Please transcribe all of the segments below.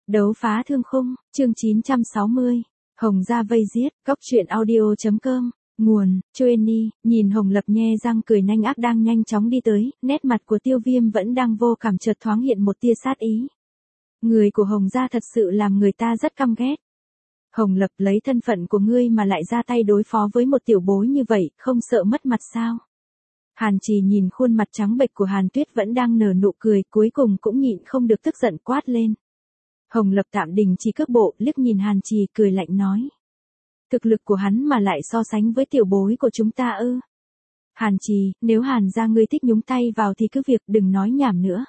Đấu phá thương khung, chương 960. Hồng gia vây giết, cóc truyện audio.com. Nguồn, Chueni, nhìn Hồng Lập nhe răng cười nanh ác đang nhanh chóng đi tới, nét mặt của Tiêu Viêm vẫn đang vô cảm chợt thoáng hiện một tia sát ý. Người của Hồng gia thật sự làm người ta rất căm ghét. Hồng Lập, lấy thân phận của ngươi mà lại ra tay đối phó với một tiểu bối như vậy, không sợ mất mặt sao? Hàn Trì nhìn khuôn mặt trắng bệch của Hàn Tuyết vẫn đang nở nụ cười, cuối cùng cũng nhịn không được tức giận quát lên. Hồng Lập tạm đình chỉ cước bộ, liếc nhìn Hàn Trì cười lạnh nói. Thực lực của hắn mà lại so sánh với tiểu bối của chúng ta ư? Hàn Trì, nếu Hàn gia ngươi thích nhúng tay vào thì cứ việc, đừng nói nhảm nữa.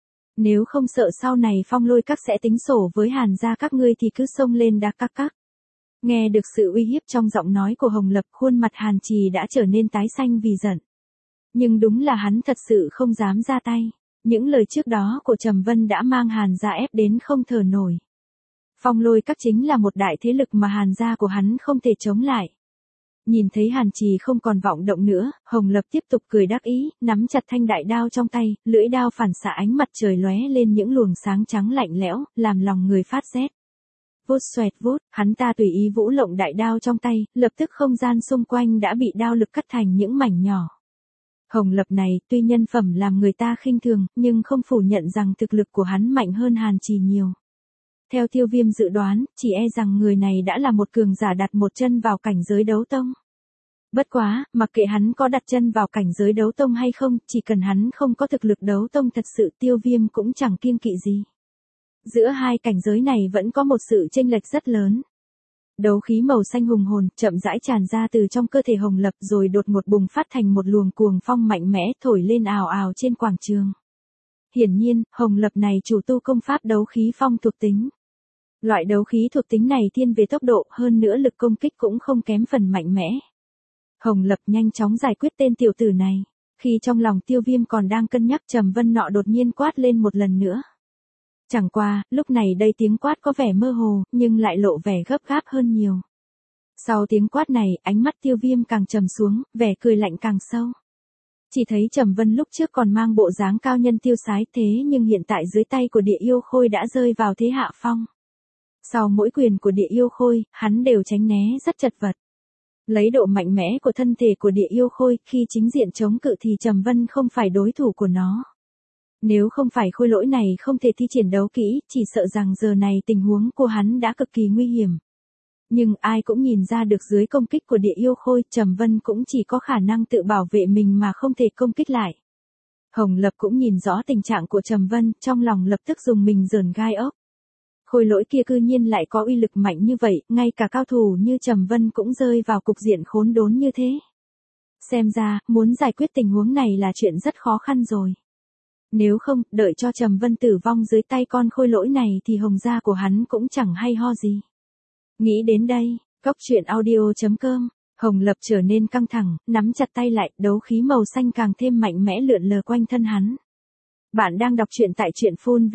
Nếu không sợ sau này Phong Lôi các sẽ tính sổ với Hàn gia các ngươi thì cứ xông lên đá các. Nghe được sự uy hiếp trong giọng nói của Hồng Lập, khuôn mặt Hàn Trì đã trở nên tái xanh vì giận. Nhưng đúng là hắn thật sự không dám ra tay. Những lời trước đó của Trầm Vân đã mang Hàn gia ép đến không thở nổi. Phong Lôi các chính là một đại thế lực mà Hàn gia của hắn không thể chống lại. Nhìn thấy Hàn Trì không còn vọng động nữa, Hồng Lập tiếp tục cười đắc ý, nắm chặt thanh đại đao trong tay, lưỡi đao phản xạ ánh mặt trời lóe lên những luồng sáng trắng lạnh lẽo, làm lòng người phát rét. Vút xoẹt vút, hắn ta tùy ý vũ lộng đại đao trong tay, lập tức không gian xung quanh đã bị đao lực cắt thành những mảnh nhỏ. Hồng Lập này, tuy nhân phẩm làm người ta khinh thường, nhưng không phủ nhận rằng thực lực của hắn mạnh hơn Hàn Trì nhiều. Theo Tiêu Viêm dự đoán, chỉ e rằng người này đã là một cường giả đặt một chân vào cảnh giới đấu tông. Bất quá, mặc kệ hắn có đặt chân vào cảnh giới đấu tông hay không, chỉ cần hắn không có thực lực đấu tông thật sự, Tiêu Viêm cũng chẳng kiêng kỵ gì. Giữa hai cảnh giới này vẫn có một sự chênh lệch rất lớn. Đấu khí màu xanh hùng hồn, chậm rãi tràn ra từ trong cơ thể Hồng Lập rồi đột ngột bùng phát thành một luồng cuồng phong mạnh mẽ thổi lên ào ào trên quảng trường. Hiển nhiên, Hồng Lập này chủ tu công pháp đấu khí phong thuộc tính. Loại đấu khí thuộc tính này thiên về tốc độ, hơn nữa lực công kích cũng không kém phần mạnh mẽ. Hồng Lập nhanh chóng giải quyết tên tiểu tử này. Khi trong lòng Tiêu Viêm còn đang cân nhắc, Trầm Vân nọ đột nhiên quát lên một lần nữa. Chẳng qua, lúc này đây tiếng quát có vẻ mơ hồ, nhưng lại lộ vẻ gấp gáp hơn nhiều. Sau tiếng quát này, ánh mắt Tiêu Viêm càng trầm xuống, vẻ cười lạnh càng sâu. Chỉ thấy Trầm Vân lúc trước còn mang bộ dáng cao nhân tiêu sái, thế nhưng hiện tại dưới tay của Địa Yêu Khôi đã rơi vào thế hạ phong. Sau mỗi quyền của Địa Yêu Khôi, hắn đều tránh né rất chật vật. Lấy độ mạnh mẽ của thân thể của Địa Yêu Khôi, khi chính diện chống cự thì Trầm Vân không phải đối thủ của nó. Nếu không phải khôi lỗi này không thể thi triển đấu kỹ, chỉ sợ rằng giờ này tình huống của hắn đã cực kỳ nguy hiểm. Nhưng ai cũng nhìn ra được dưới công kích của Địa Yêu Khôi, Trầm Vân cũng chỉ có khả năng tự bảo vệ mình mà không thể công kích lại. Hồng Lập cũng nhìn rõ tình trạng của Trầm Vân, trong lòng lập tức dùng mình rờn gai ốc. Khôi lỗi kia cư nhiên lại có uy lực mạnh như vậy, ngay cả cao thủ như Trầm Vân cũng rơi vào cục diện khốn đốn như thế. Xem ra, muốn giải quyết tình huống này là chuyện rất khó khăn rồi. Nếu không, đợi cho Trầm Vân tử vong dưới tay con khôi lỗi này thì Hồng gia của hắn cũng chẳng hay ho gì. Nghĩ đến đây, cóc truyện audio.com, Hồng Lập trở nên căng thẳng, nắm chặt tay lại, đấu khí màu xanh càng thêm mạnh mẽ lượn lờ quanh thân hắn. Bạn đang đọc truyện tại truyện phun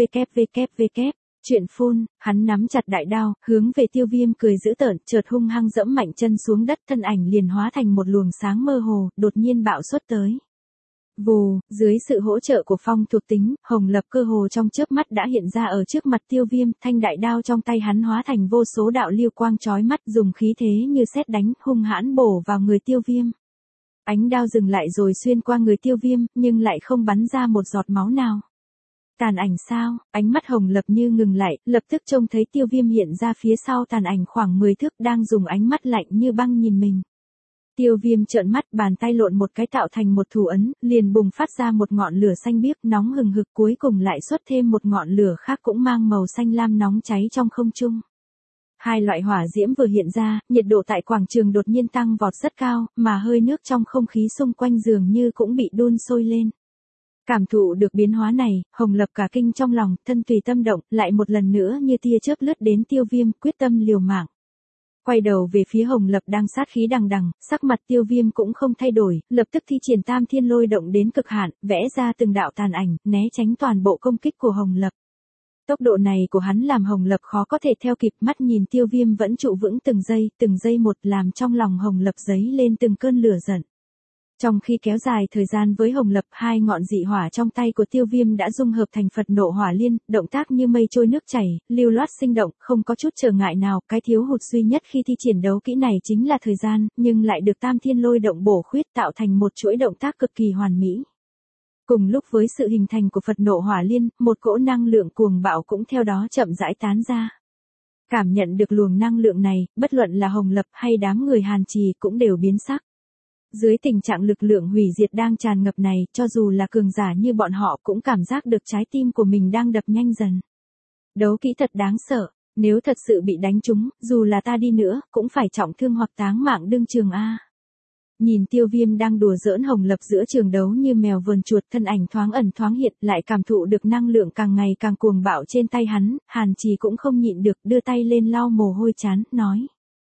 www. Truyện phun, hắn nắm chặt đại đao, hướng về Tiêu Viêm cười dữ tợn, chợt hung hăng dẫm mạnh chân xuống đất, thân ảnh liền hóa thành một luồng sáng mơ hồ, đột nhiên bạo xuất tới. Vù, dưới sự hỗ trợ của phong thuộc tính, Hồng Lập cơ hồ trong chớp mắt đã hiện ra ở trước mặt Tiêu Viêm, thanh đại đao trong tay hắn hóa thành vô số đạo lưu quang chói mắt, dùng khí thế như sét đánh, hung hãn bổ vào người Tiêu Viêm. Ánh đao dừng lại rồi xuyên qua người Tiêu Viêm, nhưng lại không bắn ra một giọt máu nào. Tàn ảnh sao? Ánh mắt Hồng Lập như ngừng lại, lập tức trông thấy Tiêu Viêm hiện ra phía sau tàn ảnh khoảng 10 thước đang dùng ánh mắt lạnh như băng nhìn mình. Tiêu Viêm trợn mắt, bàn tay lộn một cái tạo thành một thủ ấn, liền bùng phát ra một ngọn lửa xanh biếc nóng hừng hực, cuối cùng lại xuất thêm một ngọn lửa khác cũng mang màu xanh lam nóng cháy trong không trung. Hai loại hỏa diễm vừa hiện ra, nhiệt độ tại quảng trường đột nhiên tăng vọt rất cao, mà hơi nước trong không khí xung quanh dường như cũng bị đun sôi lên. Cảm thụ được biến hóa này, Hồng Lập cả kinh trong lòng, thân tùy tâm động, lại một lần nữa như tia chớp lướt đến Tiêu Viêm, quyết tâm liều mạng. Quay đầu về phía Hồng Lập đang sát khí đằng đằng, sắc mặt Tiêu Viêm cũng không thay đổi, lập tức thi triển Tam Thiên Lôi động đến cực hạn, vẽ ra từng đạo tàn ảnh, né tránh toàn bộ công kích của Hồng Lập. Tốc độ này của hắn làm Hồng Lập khó có thể theo kịp, mắt nhìn Tiêu Viêm vẫn trụ vững từng giây một, làm trong lòng Hồng Lập dấy lên từng cơn lửa giận. Trong khi kéo dài thời gian với Hồng Lập, hai ngọn dị hỏa trong tay của Tiêu Viêm đã dung hợp thành Phật Nộ Hỏa Liên, động tác như mây trôi nước chảy, lưu loát sinh động, không có chút trở ngại nào. Cái thiếu hụt duy nhất khi thi triển đấu kỹ này chính là thời gian, nhưng lại được Tam Thiên Lôi Động bổ khuyết tạo thành một chuỗi động tác cực kỳ hoàn mỹ. Cùng lúc với sự hình thành của Phật Nộ Hỏa Liên, một cỗ năng lượng cuồng bạo cũng theo đó chậm rãi tán ra. Cảm nhận được luồng năng lượng này, bất luận là Hồng Lập hay đám người Hàn Trì cũng đều biến sắc. Dưới tình trạng lực lượng hủy diệt đang tràn ngập này, cho dù là cường giả như bọn họ cũng cảm giác được trái tim của mình đang đập nhanh dần. Đấu kỹ thật đáng sợ, nếu thật sự bị đánh trúng, dù là ta đi nữa, cũng phải trọng thương hoặc táng mạng đương trường a. Nhìn Tiêu Viêm đang đùa giỡn Hồng Lập giữa trường đấu như mèo vờn chuột, thân ảnh thoáng ẩn thoáng hiện, lại cảm thụ được năng lượng càng ngày càng cuồng bạo trên tay hắn, Hàn Trì cũng không nhịn được, đưa tay lên lau mồ hôi chán, nói.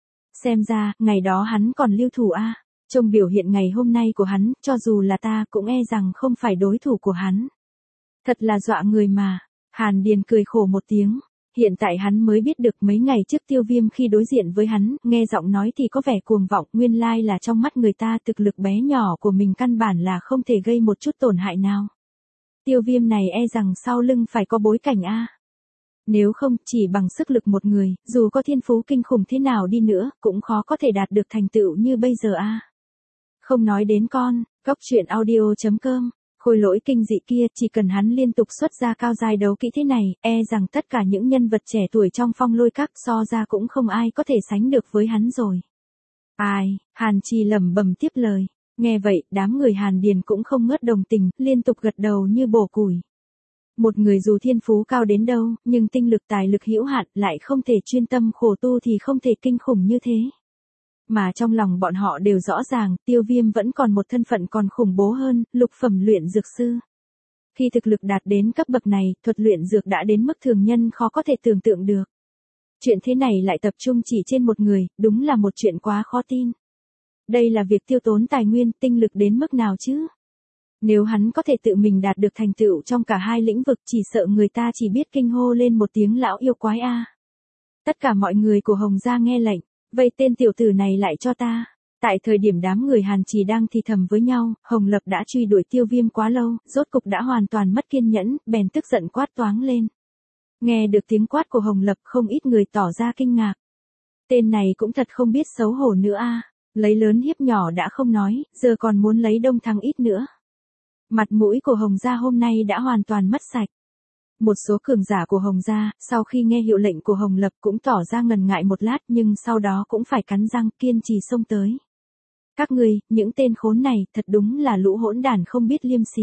Xem ra, ngày đó hắn còn lưu thủ a. Trong biểu hiện ngày hôm nay của hắn, cho dù là ta cũng e rằng không phải đối thủ của hắn. Thật là dọa người mà. Hàn Điền cười khổ một tiếng. Hiện tại hắn mới biết được mấy ngày trước Tiêu Viêm khi đối diện với hắn, nghe giọng nói thì có vẻ cuồng vọng, nguyên lai là trong mắt người ta thực lực bé nhỏ của mình căn bản là không thể gây một chút tổn hại nào. Tiêu Viêm này e rằng sau lưng phải có bối cảnh a. Nếu không, chỉ bằng sức lực một người, dù có thiên phú kinh khủng thế nào đi nữa, cũng khó có thể đạt được thành tựu như bây giờ a. Không nói đến con, Cóc Truyện Audio.com, khôi lỗi kinh dị kia, chỉ cần hắn liên tục xuất ra cao giai đấu kỹ thế này, e rằng tất cả những nhân vật trẻ tuổi trong Phong Lôi Các so ra cũng không ai có thể sánh được với hắn rồi. Ai, Hàn Trì lẩm bẩm tiếp lời. Nghe vậy, đám người Hàn Điền cũng không ngớt đồng tình, liên tục gật đầu như bổ củi. Một người dù thiên phú cao đến đâu, nhưng tinh lực tài lực hữu hạn, lại không thể chuyên tâm khổ tu thì không thể kinh khủng như thế. Mà trong lòng bọn họ đều rõ ràng, Tiêu Viêm vẫn còn một thân phận còn khủng bố hơn, lục phẩm luyện dược sư. Khi thực lực đạt đến cấp bậc này, thuật luyện dược đã đến mức thường nhân khó có thể tưởng tượng được. Chuyện thế này lại tập trung chỉ trên một người, đúng là một chuyện quá khó tin. Đây là việc tiêu tốn tài nguyên, tinh lực đến mức nào chứ? Nếu hắn có thể tự mình đạt được thành tựu trong cả hai lĩnh vực, chỉ sợ người ta chỉ biết kinh hô lên một tiếng lão yêu quái a. Tất cả mọi người của Hồng gia nghe lệnh, vây tên tiểu tử này lại cho ta. Tại thời điểm đám người Hàn Trì đang thì thầm với nhau, Hồng Lập đã truy đuổi Tiêu Viêm quá lâu, rốt cục đã hoàn toàn mất kiên nhẫn, bèn tức giận quát toáng lên. Nghe được tiếng quát của Hồng Lập, không ít người tỏ ra kinh ngạc. Tên này cũng thật không biết xấu hổ nữa a, lấy lớn hiếp nhỏ đã không nói, giờ còn muốn lấy đông thắng ít nữa. Mặt mũi của Hồng gia hôm nay đã hoàn toàn mất sạch. Một số cường giả của Hồng gia, sau khi nghe hiệu lệnh của Hồng Lập cũng tỏ ra ngần ngại một lát, nhưng sau đó cũng phải cắn răng kiên trì xông tới. Các ngươi, những tên khốn này, thật đúng là lũ hỗn đản không biết liêm sỉ.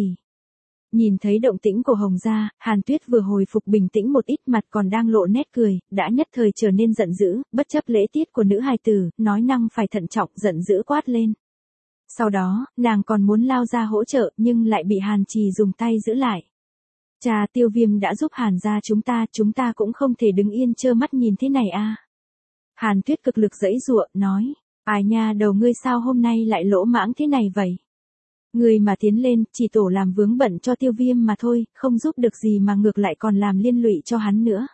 Nhìn thấy động tĩnh của Hồng gia, Hàn Tuyết vừa hồi phục bình tĩnh một ít, mặt còn đang lộ nét cười, đã nhất thời trở nên giận dữ, bất chấp lễ tiết của nữ hài tử, nói năng phải thận trọng, giận dữ quát lên. Sau đó, nàng còn muốn lao ra hỗ trợ, nhưng lại bị Hàn Trì dùng tay giữ lại. Cha, Tiêu Viêm đã giúp Hàn gia chúng ta cũng không thể đứng yên trơ mắt nhìn thế này a. Hàn Tuyết cực lực giãy giụa, nói, ai nha, đầu ngươi sao hôm nay lại lỗ mãng thế này vậy? Ngươi mà tiến lên, chỉ tổ làm vướng bận cho Tiêu Viêm mà thôi, không giúp được gì mà ngược lại còn làm liên lụy cho hắn nữa.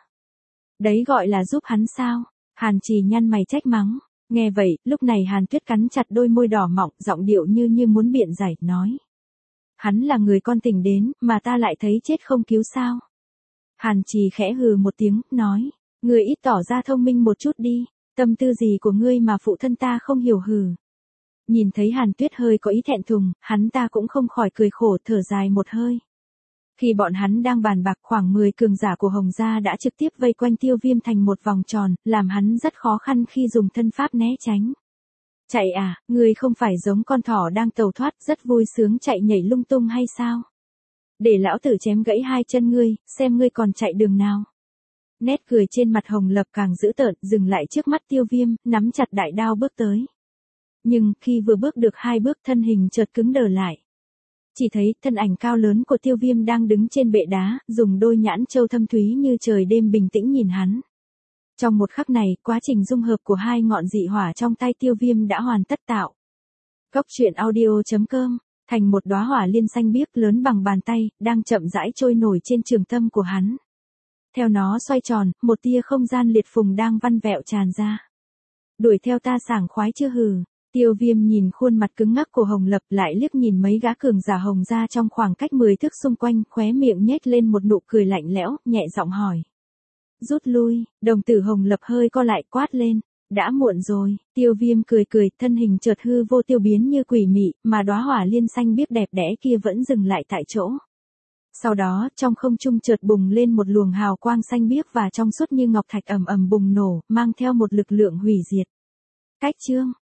Đấy gọi là giúp hắn sao? Hàn Trì nhăn mày trách mắng. Nghe vậy, lúc này Hàn Tuyết cắn chặt đôi môi đỏ mọng, giọng điệu như muốn biện giải, nói. Hắn là người con tình đến, mà ta lại thấy chết không cứu sao. Hàn Trì khẽ hừ một tiếng, nói. Ngươi ít tỏ ra thông minh một chút đi, tâm tư gì của ngươi mà phụ thân ta không hiểu hừ. Nhìn thấy Hàn Tuyết hơi có ý thẹn thùng, hắn ta cũng không khỏi cười khổ, thở dài một hơi. Khi bọn hắn đang bàn bạc, khoảng 10 cường giả của Hồng gia đã trực tiếp vây quanh Tiêu Viêm thành một vòng tròn, làm hắn rất khó khăn khi dùng thân pháp né tránh. Chạy à, ngươi không phải giống con thỏ đang tàu thoát, rất vui sướng chạy nhảy lung tung hay sao? Để lão tử chém gãy hai chân ngươi, xem ngươi còn chạy đường nào. Nét cười trên mặt Hồng Lập càng dữ tợn, dừng lại trước mắt Tiêu Viêm, nắm chặt đại đao bước tới. Nhưng, khi vừa bước được 2 bước, thân hình chợt cứng đờ lại. Chỉ thấy, thân ảnh cao lớn của Tiêu Viêm đang đứng trên bệ đá, dùng đôi nhãn châu thâm thúy như trời đêm bình tĩnh nhìn hắn. Trong một khắc này, quá trình dung hợp của hai ngọn dị hỏa trong tay Tiêu Viêm đã hoàn tất tạo. Cóc Truyện Audio.com, thành một đóa hỏa liên xanh biếc lớn bằng bàn tay, đang chậm rãi trôi nổi trên trường tâm của hắn. Theo nó xoay tròn, một tia không gian liệt phùng đang vặn vẹo tràn ra. Đuổi theo ta sảng khoái chưa hừ. Tiêu Viêm nhìn khuôn mặt cứng ngắc của Hồng Lập, lại liếc nhìn mấy gã cường giả Hồng gia trong khoảng cách 10 thước xung quanh, khóe miệng nhếch lên một nụ cười lạnh lẽo, nhẹ giọng hỏi. Rút lui, đồng tử Hồng Lập hơi co lại, quát lên. Đã muộn rồi. Tiêu Viêm cười cười, thân hình chợt hư vô tiêu biến như quỷ mị, mà đóa hỏa liên xanh biếc đẹp đẽ kia vẫn dừng lại tại chỗ. Sau đó, trong không trung chợt bùng lên một luồng hào quang xanh biếc và trong suốt như ngọc thạch ầm ầm bùng nổ, mang theo một lực lượng hủy diệt. Cách chương